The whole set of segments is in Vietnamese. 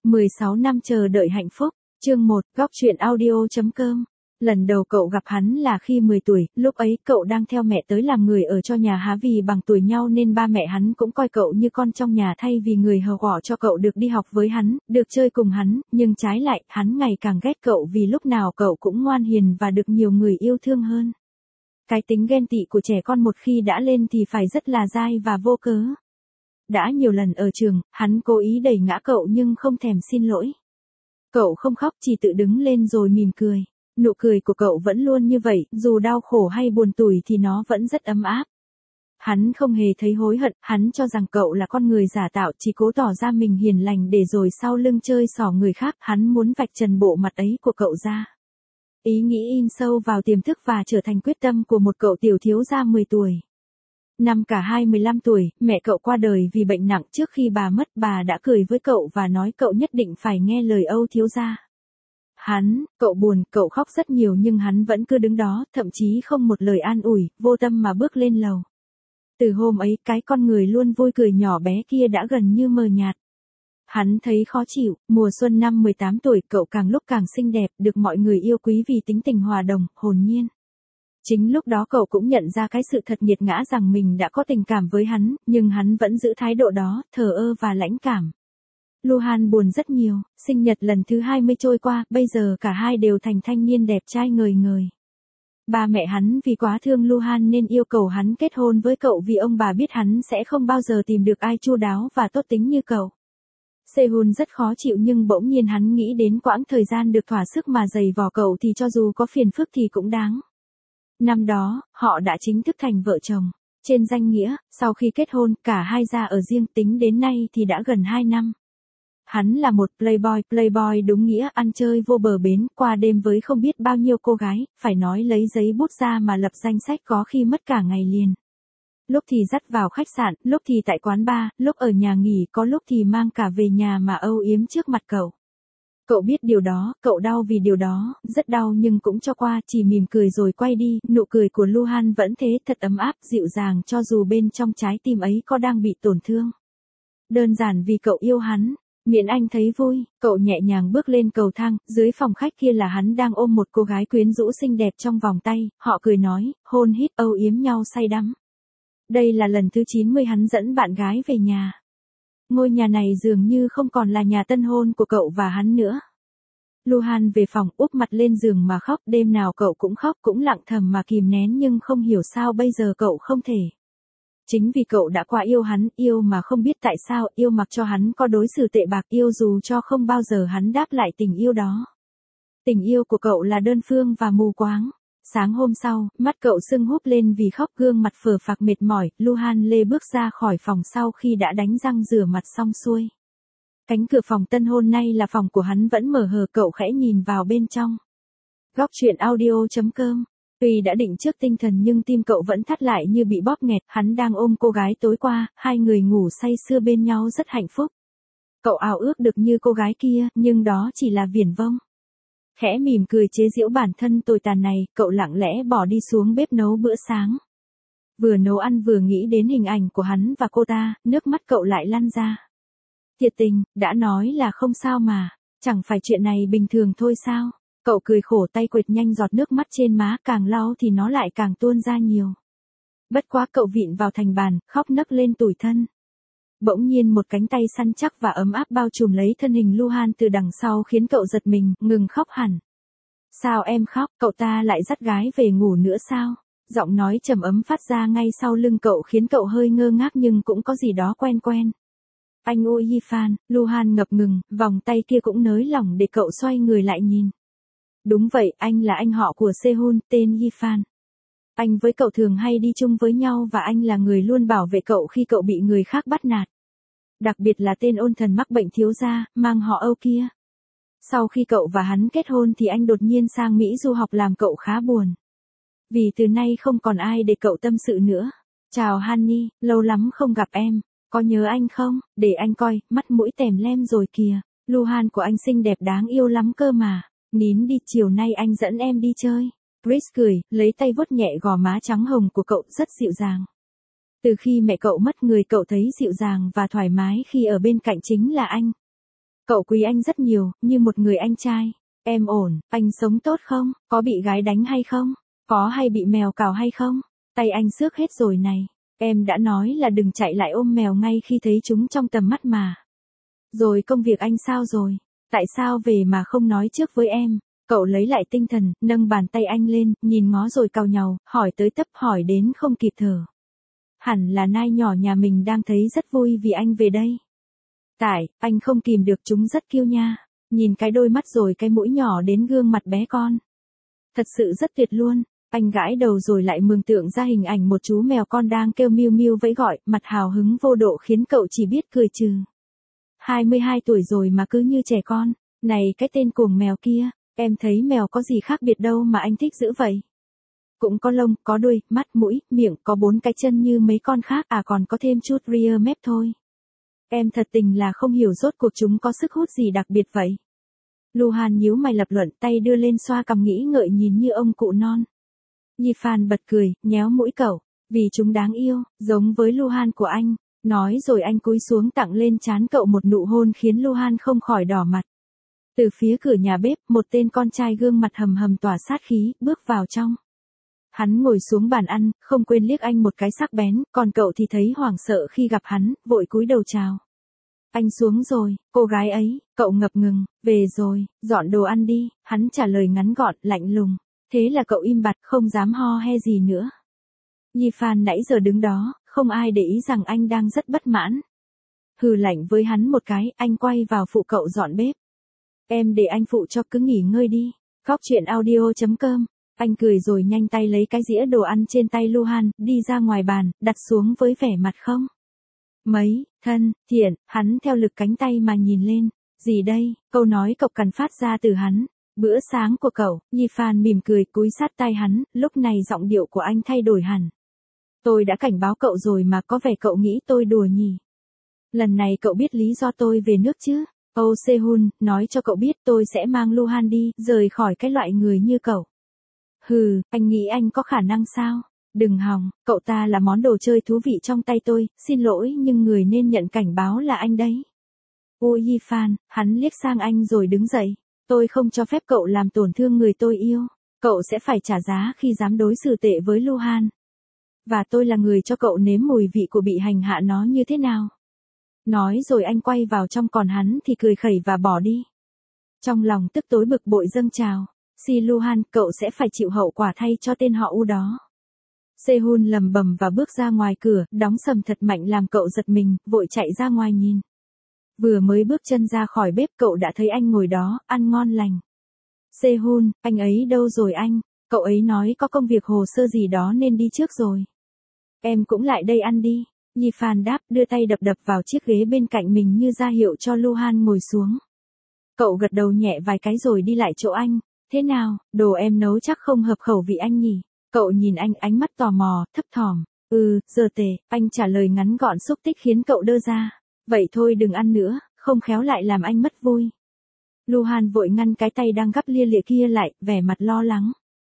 16 năm chờ đợi hạnh phúc. Chương 1, góc truyện audio.com. Lần đầu cậu gặp hắn là khi 10 tuổi, lúc ấy cậu đang theo mẹ tới làm người ở cho nhà Há vì bằng tuổi nhau nên ba mẹ hắn cũng coi cậu như con trong nhà thay vì người hầu gõ cho cậu được đi học với hắn, được chơi cùng hắn, nhưng trái lại, hắn ngày càng ghét cậu vì lúc nào cậu cũng ngoan hiền và được nhiều người yêu thương hơn. Cái tính ghen tị của trẻ con một khi đã lên thì phải rất là dai và vô cớ. Đã nhiều lần ở trường, hắn cố ý đẩy ngã cậu nhưng không thèm xin lỗi. Cậu không khóc, chỉ tự đứng lên rồi mỉm cười. Nụ cười của cậu vẫn luôn như vậy, dù đau khổ hay buồn tủi thì nó vẫn rất ấm áp. Hắn không hề thấy hối hận, hắn cho rằng cậu là con người giả tạo, chỉ cố tỏ ra mình hiền lành để rồi sau lưng chơi xỏ người khác, hắn muốn vạch trần bộ mặt ấy của cậu ra. Ý nghĩ in sâu vào tiềm thức và trở thành quyết tâm của một cậu tiểu thiếu gia 10 tuổi. Năm cả hai 15 tuổi, mẹ cậu qua đời vì bệnh nặng. Trước khi bà mất, bà đã cười với cậu và nói cậu nhất định phải nghe lời Âu thiếu gia. Cậu buồn, cậu khóc rất nhiều nhưng hắn vẫn cứ đứng đó, thậm chí không một lời an ủi, vô tâm mà bước lên lầu. Từ hôm ấy, cái con người luôn vui cười nhỏ bé kia đã gần như mờ nhạt. Hắn thấy khó chịu, mùa xuân năm 18 tuổi, cậu càng lúc càng xinh đẹp, được mọi người yêu quý vì tính tình hòa đồng, hồn nhiên. Chính lúc đó cậu cũng nhận ra cái sự thật nghiệt ngã rằng mình đã có tình cảm với hắn, nhưng hắn vẫn giữ thái độ đó, thờ ơ và lãnh cảm. Luhan buồn rất nhiều, sinh nhật lần thứ 20 trôi qua, bây giờ cả hai đều thành thanh niên đẹp trai ngời ngời. Ba mẹ hắn vì quá thương Luhan nên yêu cầu hắn kết hôn với cậu vì ông bà biết hắn sẽ không bao giờ tìm được ai chu đáo và tốt tính như cậu. Sehun rất khó chịu nhưng bỗng nhiên hắn nghĩ đến quãng thời gian được thỏa sức mà giày vò cậu thì cho dù có phiền phức thì cũng đáng. Năm đó, họ đã chính thức thành vợ chồng. Trên danh nghĩa, sau khi kết hôn, cả hai ra ở riêng, tính đến nay thì đã gần 2 năm. Hắn là một playboy đúng nghĩa, ăn chơi vô bờ bến, qua đêm với không biết bao nhiêu cô gái, phải nói lấy giấy bút ra mà lập danh sách có khi mất cả ngày liền. Lúc thì dắt vào khách sạn, lúc thì tại quán bar, lúc ở nhà nghỉ, có lúc thì mang cả về nhà mà âu yếm trước mặt cậu. Cậu biết điều đó, cậu đau vì điều đó, rất đau nhưng cũng cho qua, chỉ mỉm cười rồi quay đi. Nụ cười của Luhan vẫn thế, thật ấm áp, dịu dàng cho dù bên trong trái tim ấy có đang bị tổn thương. Đơn giản vì cậu yêu hắn. Miễn anh thấy vui, cậu nhẹ nhàng bước lên cầu thang, dưới phòng khách kia là hắn đang ôm một cô gái quyến rũ xinh đẹp trong vòng tay, họ cười nói, hôn hít, âu yếm nhau say đắm. Đây là lần thứ 90 hắn dẫn bạn gái về nhà. Ngôi nhà này dường như không còn là nhà tân hôn của cậu và hắn nữa. Luhan về phòng úp mặt lên giường mà khóc, đêm nào cậu cũng khóc, cũng lặng thầm mà kìm nén nhưng không hiểu sao bây giờ cậu không thể. Chính vì cậu đã quá yêu hắn, yêu mà không biết tại sao, yêu mặc cho hắn có đối xử tệ bạc, yêu dù cho không bao giờ hắn đáp lại tình yêu đó. Tình yêu của cậu là đơn phương và mù quáng. Sáng hôm sau, mắt cậu sưng húp lên vì khóc, gương mặt phờ phạc mệt mỏi, Luhan lê bước ra khỏi phòng sau khi đã đánh răng rửa mặt xong xuôi. Cánh cửa phòng tân hôn nay là phòng của hắn vẫn mở hờ, cậu khẽ nhìn vào bên trong. Góc truyện audio.com. Tuy đã định trước tinh thần nhưng tim cậu vẫn thắt lại như bị bóp nghẹt, hắn đang ôm cô gái tối qua, hai người ngủ say sưa bên nhau rất hạnh phúc. Cậu ao ước được như cô gái kia, nhưng đó chỉ là viển vông. Khẽ mỉm cười chế giễu bản thân tồi tàn này, cậu lặng lẽ bỏ đi xuống bếp nấu bữa sáng. Vừa nấu ăn vừa nghĩ đến hình ảnh của hắn và cô ta, nước mắt cậu lại lăn ra. Thiệt tình, đã nói là không sao mà, chẳng phải chuyện này bình thường thôi sao? Cậu cười khổ, tay quệt nhanh giọt nước mắt trên má, càng lau thì nó lại càng tuôn ra nhiều. Bất quá cậu vịn vào thành bàn, khóc nấc lên tủi thân. Bỗng nhiên một cánh tay săn chắc và ấm áp bao trùm lấy thân hình Luhan từ đằng sau khiến cậu giật mình, ngừng khóc hẳn. Sao em khóc, cậu ta lại dắt gái về ngủ nữa sao? Giọng nói trầm ấm phát ra ngay sau lưng cậu khiến cậu hơi ngơ ngác nhưng cũng có gì đó quen quen. Anh ôi Yifan, Luhan ngập ngừng, vòng tay kia cũng nới lỏng để cậu xoay người lại nhìn. Đúng vậy, anh là anh họ của Sehun, tên Yifan. Anh với cậu thường hay đi chung với nhau và anh là người luôn bảo vệ cậu khi cậu bị người khác bắt nạt. Đặc biệt là tên ôn thần mắc bệnh thiếu gia, mang họ Âu kia. Sau khi cậu và hắn kết hôn thì anh đột nhiên sang Mỹ du học làm cậu khá buồn. Vì từ nay không còn ai để cậu tâm sự nữa. Chào Honey, lâu lắm không gặp em. Có nhớ anh không? Để anh coi, mắt mũi tèm lem rồi kìa. Luhan của anh xinh đẹp đáng yêu lắm cơ mà. Nín đi, chiều nay anh dẫn em đi chơi. Chris cười, lấy tay vuốt nhẹ gò má trắng hồng của cậu, rất dịu dàng. Từ khi mẹ cậu mất, người cậu thấy dịu dàng và thoải mái khi ở bên cạnh chính là anh. Cậu quý anh rất nhiều, như một người anh trai. Em ổn, anh sống tốt không? Có bị gái đánh hay không? Có hay bị mèo cào hay không? Tay anh xước hết rồi này. Em đã nói là đừng chạy lại ôm mèo ngay khi thấy chúng trong tầm mắt mà. Rồi công việc anh sao rồi? Tại sao về mà không nói trước với em? Cậu lấy lại tinh thần, nâng bàn tay anh lên, nhìn ngó rồi cau nhàu, hỏi tới tấp hỏi đến không kịp thở. Hẳn là nai nhỏ nhà mình đang thấy rất vui vì anh về đây. Tại, anh không kìm được chúng rất kiêu nha. Nhìn cái đôi mắt rồi cái mũi nhỏ đến gương mặt bé con. Thật sự rất tuyệt luôn. Anh gãi đầu rồi lại mường tượng ra hình ảnh một chú mèo con đang kêu miu miu vẫy gọi, mặt hào hứng vô độ khiến cậu chỉ biết cười trừ. 22 tuổi rồi mà cứ như trẻ con. Này cái tên cuồng mèo kia, em thấy mèo có gì khác biệt đâu mà anh thích dữ vậy. Cũng có lông, có đuôi, mắt, mũi, miệng, có 4 cái chân như mấy con khác, à còn có thêm chút rear mép thôi. Em thật tình là không hiểu rốt cuộc chúng có sức hút gì đặc biệt vậy. Luhan nhíu mày lập luận, tay đưa lên xoa cằm nghĩ ngợi nhìn như ông cụ non. Yifan bật cười, nhéo mũi cậu, vì chúng đáng yêu, giống với Luhan của anh. Nói rồi anh cúi xuống tặng lên trán cậu một nụ hôn khiến Luhan không khỏi đỏ mặt. Từ phía cửa nhà bếp, một tên con trai gương mặt hầm hầm tỏa sát khí, bước vào trong. Hắn ngồi xuống bàn ăn, không quên liếc anh một cái sắc bén, còn cậu thì thấy hoảng sợ khi gặp hắn, vội cúi đầu chào. Anh xuống rồi, cô gái ấy, cậu ngập ngừng, về rồi, dọn đồ ăn đi, hắn trả lời ngắn gọn, lạnh lùng. Thế là cậu im bặt, không dám ho he gì nữa. Yifan nãy giờ đứng đó, không ai để ý rằng anh đang rất bất mãn. Hừ lạnh với hắn một cái, anh quay vào phụ cậu dọn bếp. Em để anh phụ cho, cứ nghỉ ngơi đi. Góc chuyện audio.com. Anh cười rồi nhanh tay lấy cái dĩa đồ ăn trên tay Luhan, đi ra ngoài bàn, đặt xuống với vẻ mặt không mấy thân thiện, hắn theo lực cánh tay mà nhìn lên. Gì đây? Câu nói cộc cằn phát ra từ hắn. Bữa sáng của cậu. Yifan mỉm cười cúi sát tai hắn, lúc này giọng điệu của anh thay đổi hẳn. Tôi đã cảnh báo cậu rồi mà, có vẻ cậu nghĩ tôi đùa nhỉ. Lần này cậu biết lý do tôi về nước chứ? Oh Sehun, nói cho cậu biết tôi sẽ mang Luhan đi, rời khỏi cái loại người như cậu. Hừ, anh nghĩ anh có khả năng sao? Đừng hòng, cậu ta là món đồ chơi thú vị trong tay tôi, xin lỗi nhưng người nên nhận cảnh báo là anh đấy. Ôi Yifan, hắn liếc sang anh rồi đứng dậy. Tôi không cho phép cậu làm tổn thương người tôi yêu. Cậu sẽ phải trả giá khi dám đối xử tệ với Luhan. Và tôi là người cho cậu nếm mùi vị của bị hành hạ nó như thế nào. Nói rồi anh quay vào trong, còn hắn thì cười khẩy và bỏ đi. Trong lòng tức tối bực bội dâng trào. Si Luhan, cậu sẽ phải chịu hậu quả thay cho tên họ U đó. Sehun lầm bầm và bước ra ngoài cửa, đóng sầm thật mạnh làm cậu giật mình, vội chạy ra ngoài nhìn. Vừa mới bước chân ra khỏi bếp cậu đã thấy anh ngồi đó, ăn ngon lành. Sehun, anh ấy đâu rồi anh? Cậu ấy nói có công việc hồ sơ gì đó nên đi trước rồi. Em cũng lại đây ăn đi. Yifan đáp, đưa tay đập đập vào chiếc ghế bên cạnh mình như ra hiệu cho Luhan ngồi xuống. Cậu gật đầu nhẹ vài cái rồi đi lại chỗ anh. Thế nào, đồ em nấu chắc không hợp khẩu vị anh nhỉ? Cậu nhìn anh ánh mắt tò mò, thấp thỏm. Giờ tệ, anh trả lời ngắn gọn xúc tích khiến cậu đơ ra. Vậy thôi đừng ăn nữa, không khéo lại làm anh mất vui. Luhan vội ngăn cái tay đang gắp lia lịa kia lại, vẻ mặt lo lắng.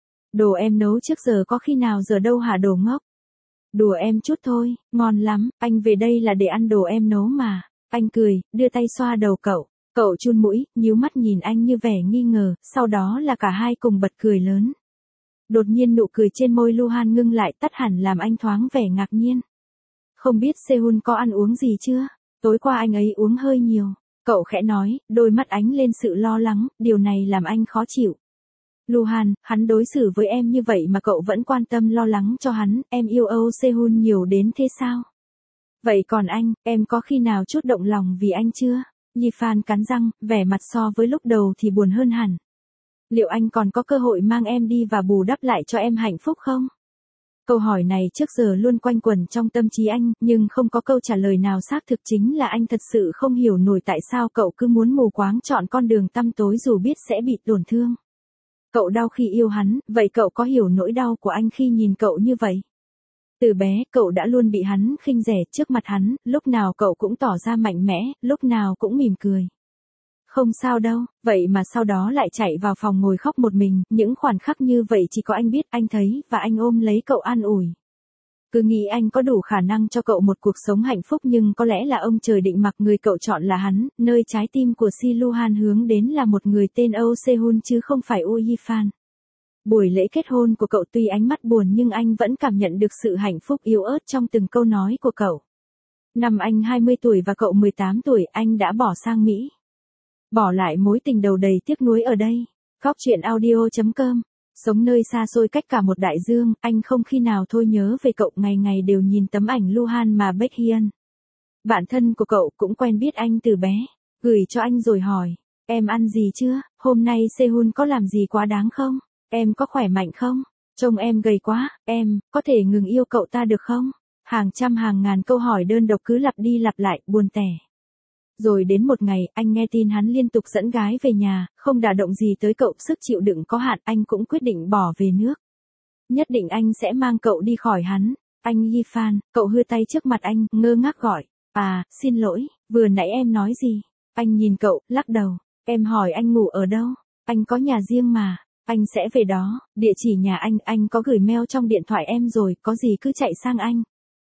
Đồ em nấu trước giờ có khi nào giờ đâu hả đồ ngốc? Đùa em chút thôi, ngon lắm, anh về đây là để ăn đồ em nấu mà. Anh cười, đưa tay xoa đầu cậu. Cậu chun mũi, nhíu mắt nhìn anh như vẻ nghi ngờ, sau đó là cả hai cùng bật cười lớn. Đột nhiên nụ cười trên môi Luhan ngưng lại, tắt hẳn làm anh thoáng vẻ ngạc nhiên. Không biết Sehun có ăn uống gì chưa? Tối qua anh ấy uống hơi nhiều. Cậu khẽ nói, đôi mắt ánh lên sự lo lắng, điều này làm anh khó chịu. Luhan, hắn đối xử với em như vậy mà cậu vẫn quan tâm lo lắng cho hắn, em yêu Oh Sehun nhiều đến thế sao? Vậy còn anh, em có khi nào chút động lòng vì anh chưa? Yifan cắn răng, vẻ mặt so với lúc đầu thì buồn hơn hẳn. Liệu anh còn có cơ hội mang em đi và bù đắp lại cho em hạnh phúc không? Câu hỏi này trước giờ luôn quanh quẩn trong tâm trí anh, nhưng không có câu trả lời nào xác thực, chính là anh thật sự không hiểu nổi tại sao cậu cứ muốn mù quáng chọn con đường tăm tối dù biết sẽ bị tổn thương. Cậu đau khi yêu hắn, vậy cậu có hiểu nỗi đau của anh khi nhìn cậu như vậy? Từ bé, cậu đã luôn bị hắn khinh rẻ, trước mặt hắn, lúc nào cậu cũng tỏ ra mạnh mẽ, lúc nào cũng mỉm cười. Không sao đâu, vậy mà sau đó lại chạy vào phòng ngồi khóc một mình, những khoảnh khắc như vậy chỉ có anh biết, anh thấy, và anh ôm lấy cậu an ủi. Cứ nghĩ anh có đủ khả năng cho cậu một cuộc sống hạnh phúc nhưng có lẽ là ông trời định mặc người cậu chọn là hắn, nơi trái tim của Si Luhan hướng đến là một người tên Oh Sehun chứ không phải Oh Yifan. Buổi lễ kết hôn của cậu tuy ánh mắt buồn nhưng anh vẫn cảm nhận được sự hạnh phúc yếu ớt trong từng câu nói của cậu. Năm anh 20 tuổi và cậu 18 tuổi anh đã bỏ sang Mỹ. Bỏ lại mối tình đầu đầy tiếc nuối ở đây. Góc chuyện audio.com. Sống nơi xa xôi cách cả một đại dương, anh không khi nào thôi nhớ về cậu, ngày ngày đều nhìn tấm ảnh Luhan mà Baekhyun. Bạn thân của cậu cũng quen biết anh từ bé, gửi cho anh rồi hỏi, em ăn gì chưa, hôm nay Sehun có làm gì quá đáng không, em có khỏe mạnh không, trông em gầy quá, em, có thể ngừng yêu cậu ta được không? Hàng trăm hàng ngàn câu hỏi đơn độc cứ lặp đi lặp lại, buồn tẻ. Rồi đến một ngày, anh nghe tin hắn liên tục dẫn gái về nhà, không đả động gì tới cậu, sức chịu đựng có hạn, anh cũng quyết định bỏ về nước. Nhất định anh sẽ mang cậu đi khỏi hắn. Anh Yifan, cậu hư tay trước mặt anh, ngơ ngác gọi. À, xin lỗi, vừa nãy em nói gì? Anh nhìn cậu, lắc đầu. Em hỏi anh ngủ ở đâu? Anh có nhà riêng mà. Anh sẽ về đó, địa chỉ nhà anh có gửi mail trong điện thoại em rồi, có gì cứ chạy sang anh.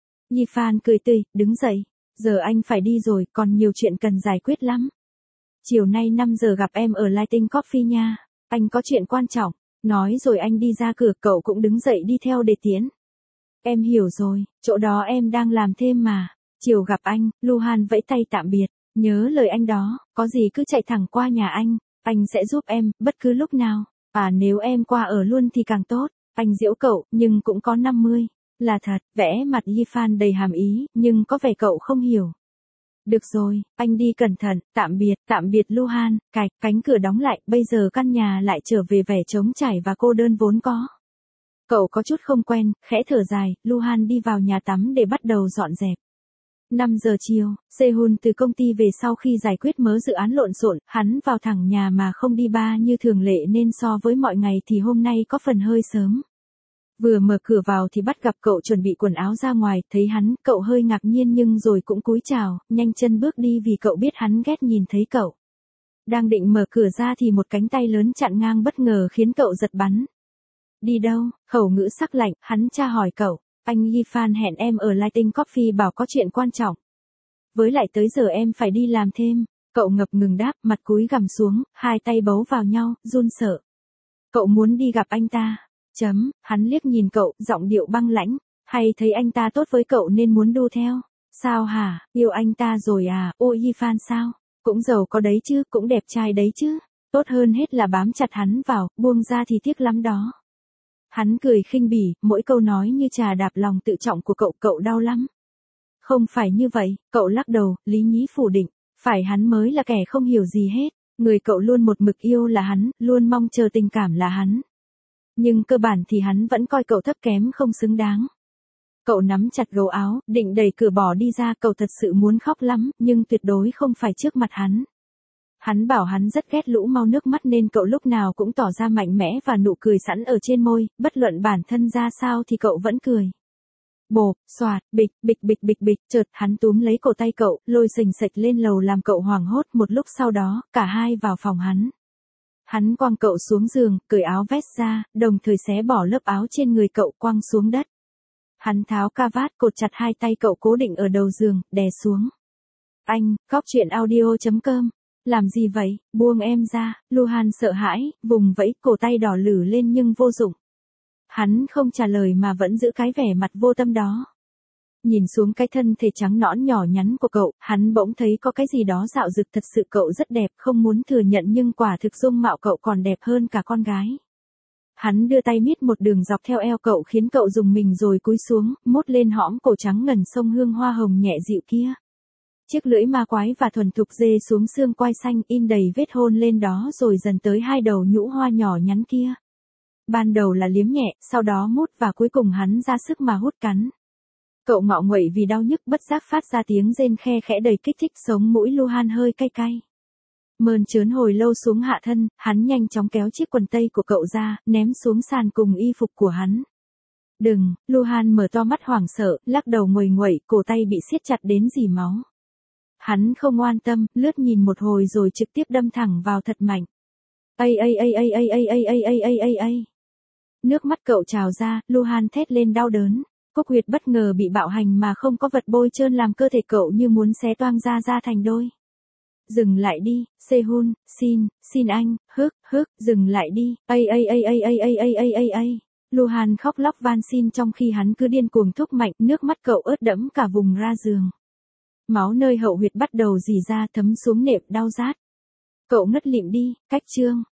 Yifan cười tươi, đứng dậy. Giờ anh phải đi rồi, còn nhiều chuyện cần giải quyết lắm. Chiều nay 5 giờ gặp em ở Lighting Coffee nha. Anh có chuyện quan trọng. Nói rồi anh đi ra cửa, cậu cũng đứng dậy đi theo để tiễn. Em hiểu rồi, chỗ đó em đang làm thêm mà. Chiều gặp anh, Luhan vẫy tay tạm biệt. Nhớ lời anh đó, có gì cứ chạy thẳng qua nhà anh sẽ giúp em, bất cứ lúc nào. À nếu em qua ở luôn thì càng tốt. Anh giễu cậu, nhưng cũng có 50. Là thật, vẽ mặt Yifan đầy hàm ý, nhưng có vẻ cậu không hiểu. Được rồi, anh đi cẩn thận, tạm biệt Luhan, cánh cửa đóng lại, bây giờ căn nhà lại trở về vẻ trống trải và cô đơn vốn có. Cậu có chút không quen, khẽ thở dài, Luhan đi vào nhà tắm để bắt đầu dọn dẹp. 5 giờ chiều, Sehun từ công ty về sau khi giải quyết mớ dự án lộn xộn, hắn vào thẳng nhà mà không đi bar như thường lệ nên so với mọi ngày thì hôm nay có phần hơi sớm. Vừa mở cửa vào thì bắt gặp cậu chuẩn bị quần áo ra ngoài, thấy hắn, cậu hơi ngạc nhiên nhưng rồi cũng cúi chào, nhanh chân bước đi vì cậu biết hắn ghét nhìn thấy cậu. Đang định mở cửa ra thì một cánh tay lớn chặn ngang bất ngờ khiến cậu giật bắn. Đi đâu? Khẩu ngữ sắc lạnh, hắn tra hỏi cậu. Anh Yifan hẹn em ở Lighting Coffee bảo có chuyện quan trọng. Với lại tới giờ em phải đi làm thêm. Cậu ngập ngừng đáp, mặt cúi gằm xuống, hai tay bấu vào nhau, run sợ. Cậu muốn đi gặp anh ta. Hắn liếc nhìn cậu, giọng điệu băng lãnh. Hay thấy anh ta tốt với cậu nên muốn đu theo? Sao hả, yêu anh ta rồi à? Ôi Yifan sao? Cũng giàu có đấy chứ, cũng đẹp trai đấy chứ. Tốt hơn hết là bám chặt hắn vào, buông ra thì tiếc lắm đó. Hắn cười khinh bỉ, mỗi câu nói như trà đạp lòng tự trọng của cậu, cậu đau lắm. Không phải như vậy, cậu lắc đầu, lý nhí phủ định. Phải hắn mới là kẻ không hiểu gì hết. Người cậu luôn một mực yêu là hắn, luôn mong chờ tình cảm là hắn. Nhưng cơ bản thì hắn vẫn coi cậu thấp kém không xứng đáng. Cậu nắm chặt gấu áo, định đẩy cửa bỏ đi ra, cậu thật sự muốn khóc lắm, nhưng tuyệt đối không phải trước mặt hắn. Hắn bảo hắn rất ghét lũ mau nước mắt nên cậu lúc nào cũng tỏ ra mạnh mẽ và nụ cười sẵn ở trên môi, bất luận bản thân ra sao thì cậu vẫn cười. Bộp, xoạt, bịch, chợt hắn túm lấy cổ tay cậu, lôi xềnh xệch lên lầu làm cậu hoảng hốt, một lúc sau đó, cả hai vào phòng hắn. Hắn quăng cậu xuống giường, cởi áo vest ra, đồng thời xé bỏ lớp áo trên người cậu quăng xuống đất. Hắn tháo ca vát cột chặt hai tay cậu cố định ở đầu giường, đè xuống. Anh, góc chuyện audio.com. Làm gì vậy, buông em ra, Luhan sợ hãi, vùng vẫy, cổ tay đỏ lử lên nhưng vô dụng. Hắn không trả lời mà vẫn giữ cái vẻ mặt vô tâm đó. Nhìn xuống cái thân thể trắng nõn nhỏ nhắn của cậu, hắn bỗng thấy có cái gì đó dạo dực, thật sự cậu rất đẹp, không muốn thừa nhận nhưng quả thực dung mạo cậu còn đẹp hơn cả con gái. Hắn đưa tay miết một đường dọc theo eo cậu khiến cậu rùng mình rồi cúi xuống, mốt lên hõm cổ trắng ngần sông hương hoa hồng nhẹ dịu kia. Chiếc lưỡi ma quái và thuần thục dê xuống xương quai xanh in đầy vết hôn lên đó rồi dần tới hai đầu nhũ hoa nhỏ nhắn kia. Ban đầu là liếm nhẹ, sau đó mút và cuối cùng hắn ra sức mà hút cắn. Cậu ngọ nguậy vì đau nhức bất giác phát ra tiếng rên khe khẽ đầy kích thích, sống mũi Luhan hơi cay cay. Mơn trớn hồi lâu xuống hạ thân, hắn nhanh chóng kéo chiếc quần tây của cậu ra, ném xuống sàn cùng y phục của hắn. Đừng, Luhan mở to mắt hoảng sợ, lắc đầu nguầy nguậy, cổ tay bị siết chặt đến rỉ máu. Hắn không oan tâm, lướt nhìn một hồi rồi trực tiếp đâm thẳng vào thật mạnh. Nước mắt cậu trào ra, Luhan thét lên đau đớn. Cúc huyệt bất ngờ bị bạo hành mà không có vật bôi trơn làm cơ thể cậu như muốn xé toang ra thành đôi. Dừng lại đi, Sehun, xin anh, dừng lại đi, Luhan khóc lóc van xin trong khi hắn cứ điên cuồng thúc mạnh, nước mắt cậu ướt đẫm cả vùng ra giường. Máu nơi hậu huyệt bắt đầu rỉ ra thấm xuống nệm đau rát. Cậu ngất lịm đi, cách chương.